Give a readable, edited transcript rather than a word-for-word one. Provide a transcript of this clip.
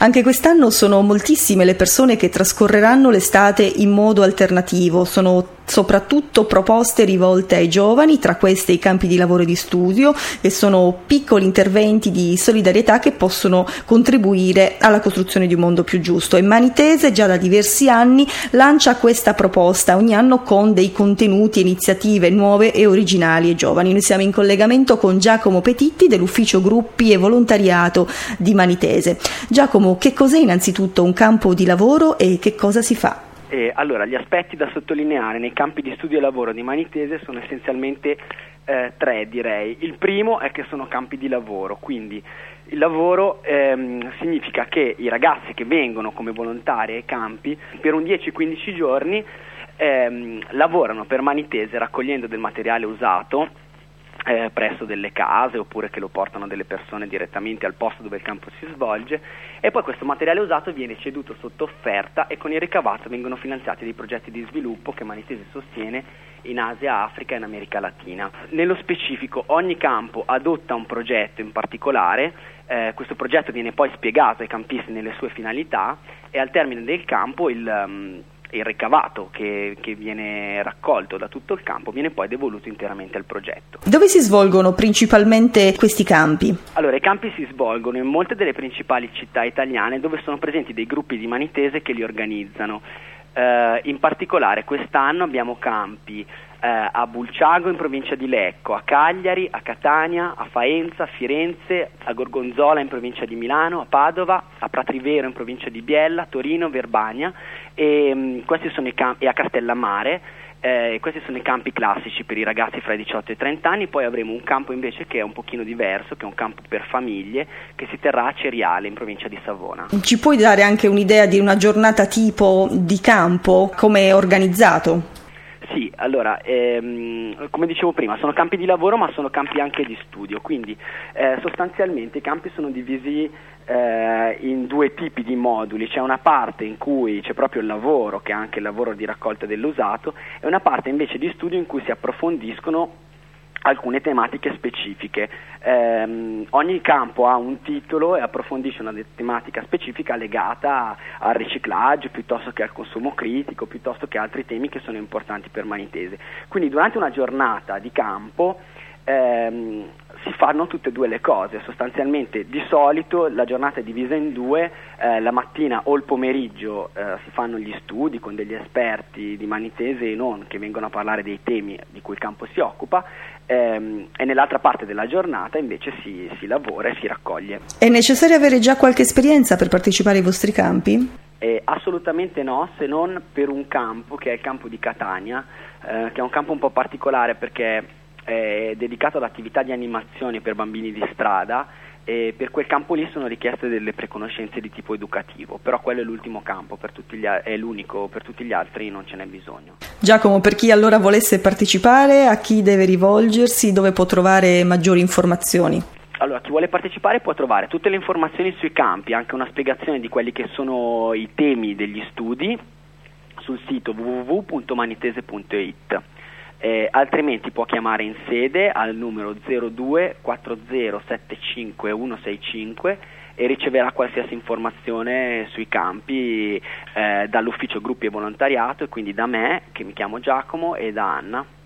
Anche quest'anno sono moltissime le persone che trascorreranno l'estate in modo alternativo, sono soprattutto proposte rivolte ai giovani, tra queste i campi di lavoro e di studio, e sono piccoli interventi di solidarietà che possono contribuire alla costruzione di un mondo più giusto. E Manitese già da diversi anni lancia questa proposta, ogni anno con dei contenuti e iniziative nuove e originali e giovani. Noi siamo in collegamento con Giacomo Petitti dell'Ufficio Gruppi e Volontariato di Manitese. Giacomo, che cos'è innanzitutto un campo di lavoro e che cosa si fa? Allora, gli aspetti da sottolineare nei campi di studio e lavoro di Manitese sono essenzialmente tre, direi. Il primo è che sono campi di lavoro, quindi il lavoro significa che i ragazzi che vengono come volontari ai campi per un 10-15 giorni lavorano per Manitese raccogliendo del materiale usato presso delle case, oppure che lo portano delle persone direttamente al posto dove il campo si svolge, e poi questo materiale usato viene ceduto sotto offerta e con il ricavato vengono finanziati dei progetti di sviluppo che Manitese sostiene in Asia, Africa e in America Latina. Nello specifico ogni campo adotta un progetto in particolare, questo progetto viene poi spiegato ai campisti nelle sue finalità e al termine del campo il ricavato che viene raccolto da tutto il campo viene poi devoluto interamente al progetto. Dove si svolgono principalmente questi campi? Allora, i campi si svolgono in molte delle principali città italiane dove sono presenti dei gruppi di Manitese che li organizzano. In particolare quest'anno abbiamo campi a Bulciago in provincia di Lecco, a Cagliari, a Catania, a Faenza, a Firenze, a Gorgonzola in provincia di Milano, a Padova, a Pratrivero in provincia di Biella, Torino, Verbania e questi sono e a Castellammare. Questi sono i campi classici per i ragazzi fra i 18 e i 30 anni. Poi avremo un campo invece che è un pochino diverso, che è un campo per famiglie che si terrà a Ceriale in provincia di Savona. Ci puoi dare anche un'idea di una giornata tipo di campo, come è organizzato? Sì, allora, come dicevo prima, sono campi di lavoro ma sono campi anche di studio, quindi sostanzialmente i campi sono divisi in due tipi di moduli. C'è una parte in cui c'è proprio il lavoro, che è anche il lavoro di raccolta dell'usato, e una parte invece di studio in cui si approfondiscono alcune tematiche specifiche. Ogni campo ha un titolo e approfondisce una tematica specifica legata al riciclaggio piuttosto che al consumo critico, piuttosto che altri temi che sono importanti per Manitese. Quindi durante una giornata di campo si fanno tutte e due le cose. Sostanzialmente di solito la giornata è divisa in due, la mattina o il pomeriggio si fanno gli studi con degli esperti di Manitese e non, che vengono a parlare dei temi di cui il campo si occupa, e nell'altra parte della giornata invece si lavora e si raccoglie. È necessario avere già qualche esperienza per partecipare ai vostri campi? Assolutamente no, se non per un campo che è il campo di Catania, che è un campo un po' particolare perché è dedicato all'attività di animazione per bambini di strada, e per quel campo lì sono richieste delle preconoscenze di tipo educativo, però quello è l'ultimo campo, è l'unico, per tutti gli altri non ce n'è bisogno. Giacomo, per chi allora volesse partecipare, a chi deve rivolgersi, dove può trovare maggiori informazioni? Allora, chi vuole partecipare può trovare tutte le informazioni sui campi, anche una spiegazione di quelli che sono i temi degli studi sul sito www.manitese.it. Altrimenti può chiamare in sede al numero 02 4075 165 e riceverà qualsiasi informazione sui campi dall'ufficio gruppi e volontariato, e quindi da me, che mi chiamo Giacomo, e da Anna.